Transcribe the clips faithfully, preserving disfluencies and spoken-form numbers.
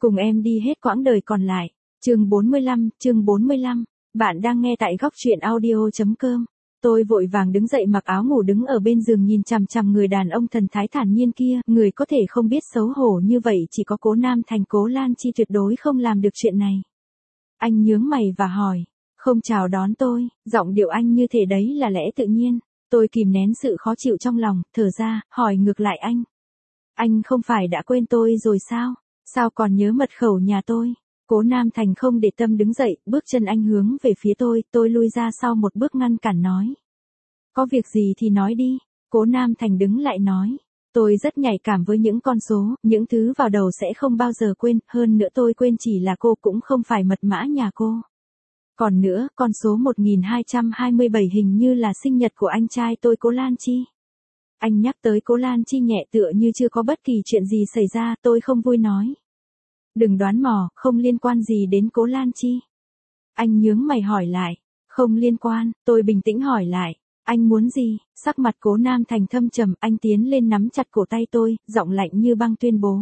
cùng em đi hết quãng đời còn lại. Chương bốn mươi lăm, chương bốn mươi lăm. Bạn đang nghe tại góc truyện audio chấm com. Tôi vội vàng đứng dậy mặc áo ngủ đứng ở bên giường nhìn chằm chằm người đàn ông thần thái thản nhiên kia, người có thể không biết xấu hổ như vậy chỉ có Cố Nam Thành. Cố Lan Chi tuyệt đối không làm được chuyện này. Anh nhướng mày và hỏi, không chào đón tôi, giọng điệu anh như thể đấy là lẽ tự nhiên. Tôi kìm nén sự khó chịu trong lòng, thở ra, hỏi ngược lại anh. Anh không phải đã quên tôi rồi sao? Sao còn nhớ mật khẩu nhà tôi? Cố Nam Thành không để tâm đứng dậy, bước chân anh hướng về phía tôi, tôi lui ra sau một bước ngăn cản nói. Có việc gì thì nói đi. Cố Nam Thành đứng lại nói. Tôi rất nhạy cảm với những con số, những thứ vào đầu sẽ không bao giờ quên, hơn nữa tôi quên chỉ là cô cũng không phải mật mã nhà cô. Còn nữa, con số một nghìn hai trăm hai mươi bảy hình như là sinh nhật của anh trai tôi Cố Lan Chi. Anh nhắc tới Cố Lan Chi nhẹ tựa như chưa có bất kỳ chuyện gì xảy ra, tôi không vui nói. Đừng đoán mò, không liên quan gì đến Cố Lan Chi. Anh nhướng mày hỏi lại. Không liên quan, tôi bình tĩnh hỏi lại. Anh muốn gì? Sắc mặt Cố Nam Thành thâm trầm, anh tiến lên nắm chặt cổ tay tôi, giọng lạnh như băng tuyên bố.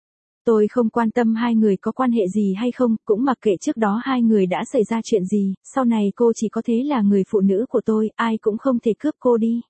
Tôi không quan tâm hai người có quan hệ gì hay không, cũng mặc kệ trước đó hai người đã xảy ra chuyện gì, sau này cô chỉ có thế là người phụ nữ của tôi, ai cũng không thể cướp cô đi.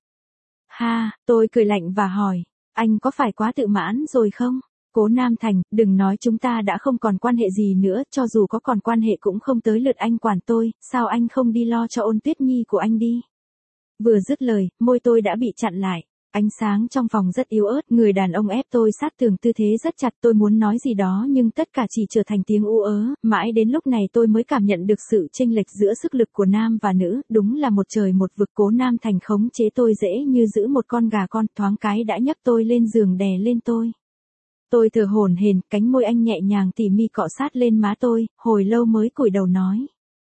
Ha, tôi cười lạnh và hỏi, anh có phải quá tự mãn rồi không? Cố Nam Thành, đừng nói chúng ta đã không còn quan hệ gì nữa, cho dù có còn quan hệ cũng không tới lượt anh quản tôi, sao anh không đi lo cho Ôn Tuyết Nhi của anh đi? Vừa dứt lời, môi tôi đã bị chặn lại. Ánh sáng trong phòng rất yếu ớt, người đàn ông ép tôi sát tường tư thế rất chặt, tôi muốn nói gì đó nhưng tất cả chỉ trở thành tiếng u ớ, mãi đến lúc này tôi mới cảm nhận được sự chênh lệch giữa sức lực của nam và nữ, đúng là một trời một vực. Cố Nam Thành khống chế tôi dễ như giữ một con gà con, thoáng cái đã nhấc tôi lên giường đè lên tôi. Tôi thở hổn hển, cánh môi anh nhẹ nhàng tỉ mỉ cọ sát lên má tôi, hồi lâu mới cúi đầu nói.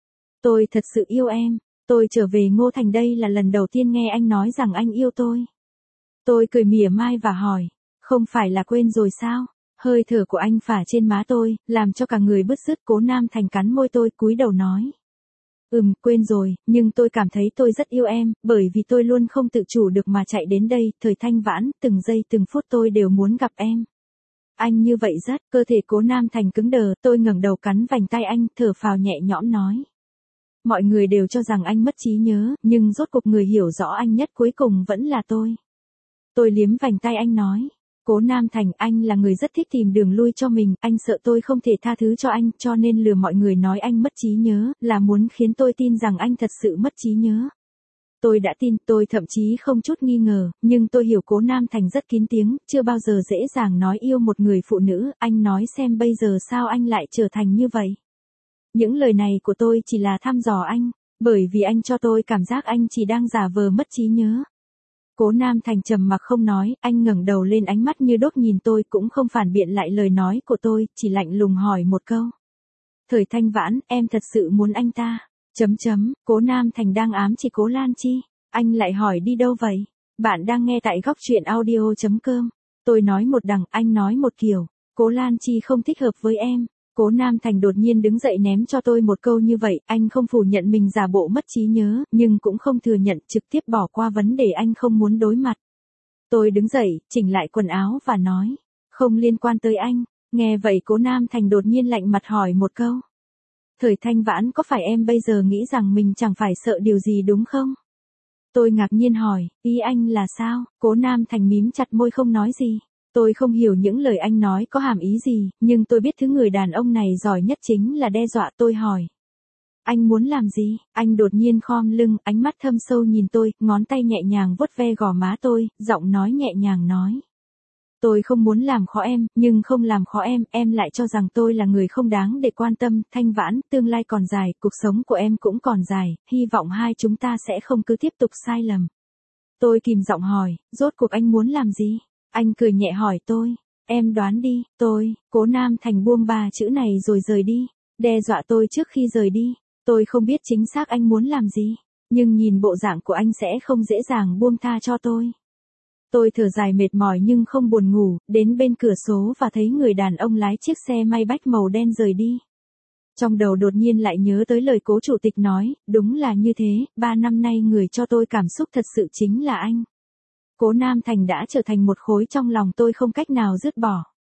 Tôi thật sự yêu em, tôi trở về Ngô Thành đây là lần đầu tiên nghe anh nói rằng anh yêu tôi. Tôi cười mỉa mai và hỏi, không phải là quên rồi sao? Hơi thở của anh phả trên má tôi, làm cho cả người bứt rứt. Cố Nam Thành cắn môi tôi cúi đầu nói. Ừm, quên rồi, nhưng tôi cảm thấy tôi rất yêu em, bởi vì tôi luôn không tự chủ được mà chạy đến đây, Thời Thanh Vãn, từng giây từng phút tôi đều muốn gặp em. Anh như vậy rất, cơ thể Cố Nam Thành cứng đờ, tôi ngẩng đầu cắn vành tay anh, thở phào nhẹ nhõm nói. Mọi người đều cho rằng anh mất trí nhớ, nhưng rốt cuộc người hiểu rõ anh nhất cuối cùng vẫn là tôi. Tôi liếm vành tay anh nói. Cố Nam Thành, anh là người rất thích tìm đường lui cho mình, anh sợ tôi không thể tha thứ cho anh, cho nên lừa mọi người nói anh mất trí nhớ, là muốn khiến tôi tin rằng anh thật sự mất trí nhớ. Tôi đã tin, tôi thậm chí không chút nghi ngờ, nhưng tôi hiểu Cố Nam Thành rất kín tiếng, chưa bao giờ dễ dàng nói yêu một người phụ nữ, anh nói xem bây giờ sao anh lại trở thành như vậy. Những lời này của tôi chỉ là thăm dò anh, bởi vì anh cho tôi cảm giác anh chỉ đang giả vờ mất trí nhớ. Cố Nam Thành trầm mặc không nói, anh ngẩng đầu lên ánh mắt như đốt nhìn tôi cũng không phản biện lại lời nói của tôi, chỉ lạnh lùng hỏi một câu. Thời Thanh Vãn, em thật sự muốn anh ta? Chấm chấm, Cố Nam Thành đang ám chỉ Cố Lan Chi. Anh lại hỏi đi đâu vậy? Bạn đang nghe tại góc truyện audio chấm com. Tôi nói một đằng, anh nói một kiểu. Cố Lan Chi không thích hợp với em. Cố Nam Thành đột nhiên đứng dậy ném cho tôi một câu như vậy, anh không phủ nhận mình giả bộ mất trí nhớ, nhưng cũng không thừa nhận, trực tiếp bỏ qua vấn đề anh không muốn đối mặt. Tôi đứng dậy, chỉnh lại quần áo và nói, không liên quan tới anh. Nghe vậy Cố Nam Thành đột nhiên lạnh mặt hỏi một câu. Thời Thanh Vãn, có phải em bây giờ nghĩ rằng mình chẳng phải sợ điều gì đúng không? Tôi ngạc nhiên hỏi, ý anh là sao? Cố Nam Thành mím chặt môi không nói gì. Tôi không hiểu những lời anh nói có hàm ý gì, nhưng tôi biết thứ người đàn ông này giỏi nhất chính là đe dọa. Tôi hỏi. Anh muốn làm gì? Anh đột nhiên khom lưng, ánh mắt thâm sâu nhìn tôi, ngón tay nhẹ nhàng vuốt ve gò má tôi, giọng nói nhẹ nhàng nói. Tôi không muốn làm khó em, nhưng không làm khó em, em lại cho rằng tôi là người không đáng để quan tâm. Thanh Vãn, tương lai còn dài, cuộc sống của em cũng còn dài, hy vọng hai chúng ta sẽ không cứ tiếp tục sai lầm. Tôi kìm giọng hỏi, rốt cuộc anh muốn làm gì? Anh cười nhẹ hỏi tôi, em đoán đi. Tôi, Cố Nam Thành buông ba chữ này rồi rời đi, đe dọa tôi trước khi rời đi. Tôi không biết chính xác anh muốn làm gì, nhưng nhìn bộ dạng của anh sẽ không dễ dàng buông tha cho tôi. Tôi thở dài mệt mỏi nhưng không buồn ngủ, đến bên cửa sổ và thấy người đàn ông lái chiếc xe Maybach màu đen rời đi. Trong đầu đột nhiên lại nhớ tới lời Cố chủ tịch nói, đúng là như thế, ba năm nay người cho tôi cảm xúc thật sự chính là anh. Cố Nam Thành đã trở thành một khối trong lòng tôi không cách nào dứt bỏ.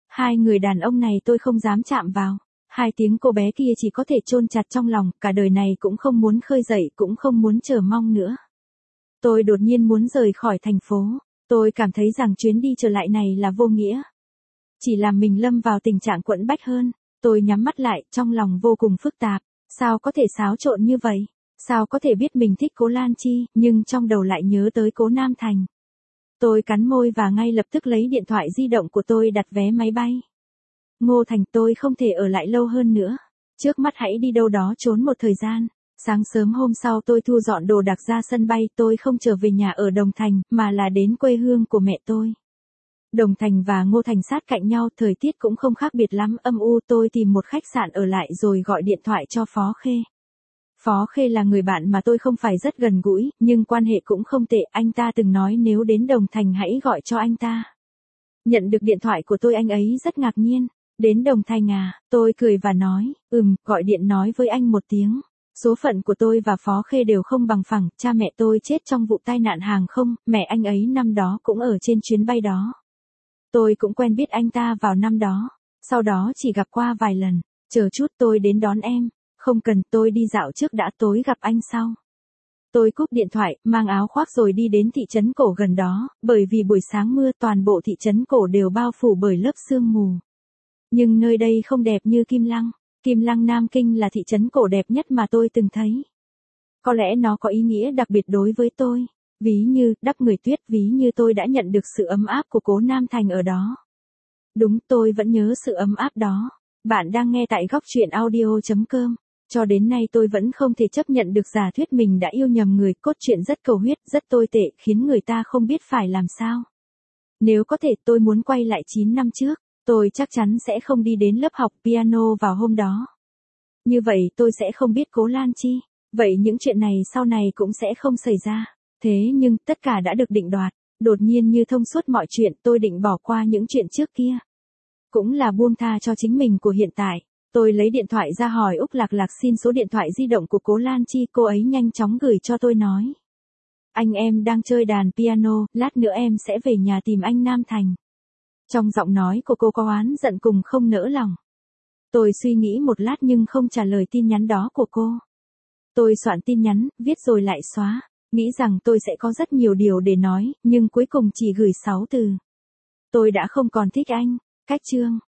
Hai người đàn ông này tôi không dám chạm vào. Hai tiếng cô bé kia chỉ có thể chôn chặt trong lòng, cả đời này cũng không muốn khơi dậy, cũng không muốn chờ mong nữa. Tôi đột nhiên muốn rời khỏi thành phố. Tôi cảm thấy rằng chuyến đi trở lại này là vô nghĩa. Chỉ làm mình lâm vào tình trạng quẫn bách hơn. Tôi nhắm mắt lại, trong lòng vô cùng phức tạp. Sao có thể xáo trộn như vậy? Sao có thể biết mình thích Cố Lan Chi, nhưng trong đầu lại nhớ tới Cố Nam Thành. Tôi cắn môi và ngay lập tức lấy điện thoại di động của tôi đặt vé máy bay. Ngô Thành, tôi không thể ở lại lâu hơn nữa. Trước mắt hãy đi đâu đó trốn một thời gian. Sáng sớm hôm sau tôi thu dọn đồ đạc ra sân bay, tôi không trở về nhà ở Đồng Thành, mà là đến quê hương của mẹ tôi. Đồng Thành và Ngô Thành sát cạnh nhau, thời tiết cũng không khác biệt lắm, âm u. Tôi tìm một khách sạn ở lại rồi gọi điện thoại cho Phó Khê. Phó Khê là người bạn mà tôi không phải rất gần gũi, nhưng quan hệ cũng không tệ, anh ta từng nói nếu đến Đồng Thành hãy gọi cho anh ta. Nhận được điện thoại của tôi anh ấy rất ngạc nhiên. Đến Đồng Thành à, tôi cười và nói, ừm, gọi điện nói với anh một tiếng. Số phận của tôi và Phó Khê đều không bằng phẳng, cha mẹ tôi chết trong vụ tai nạn hàng không, mẹ anh ấy năm đó cũng ở trên chuyến bay đó. Tôi cũng quen biết anh ta vào năm đó, sau đó chỉ gặp qua vài lần. Chờ chút, tôi đến đón em. Không cần, tôi đi dạo trước đã, tối gặp anh sau. Tôi cúp điện thoại, mang áo khoác rồi đi đến thị trấn cổ gần đó, bởi vì buổi sáng mưa toàn bộ thị trấn cổ đều bao phủ bởi lớp sương mù. Nhưng nơi đây không đẹp như Kim Lăng. Kim Lăng Nam Kinh là thị trấn cổ đẹp nhất mà tôi từng thấy. Có lẽ nó có ý nghĩa đặc biệt đối với tôi. Ví như, đắp người tuyết, ví như tôi đã nhận được sự ấm áp của Cố Nam Thành ở đó. Đúng, tôi vẫn nhớ sự ấm áp đó. Bạn đang nghe tại góc truyện audio chấm com. Cho đến nay tôi vẫn không thể chấp nhận được giả thuyết mình đã yêu nhầm người, cốt truyện rất cầu huyết, rất tồi tệ, khiến người ta không biết phải làm sao. Nếu có thể tôi muốn quay lại chín năm trước, tôi chắc chắn sẽ không đi đến lớp học piano vào hôm đó. Như vậy tôi sẽ không biết Cố Lan Chi, vậy những chuyện này sau này cũng sẽ không xảy ra. Thế nhưng tất cả đã được định đoạt, đột nhiên như thông suốt mọi chuyện, tôi định bỏ qua những chuyện trước kia. Cũng là buông tha cho chính mình của hiện tại. Tôi lấy điện thoại ra hỏi Úc Lạc Lạc xin số điện thoại di động của Cố Lan Chi, cô ấy nhanh chóng gửi cho tôi nói. Anh em đang chơi đàn piano, lát nữa em sẽ về nhà tìm anh Nam Thành. Trong giọng nói của cô có oán giận cùng không nỡ lòng. Tôi suy nghĩ một lát nhưng không trả lời tin nhắn đó của cô. Tôi soạn tin nhắn, viết rồi lại xóa, nghĩ rằng tôi sẽ có rất nhiều điều để nói, nhưng cuối cùng chỉ gửi sáu từ. Tôi đã không còn thích anh. Cách chương.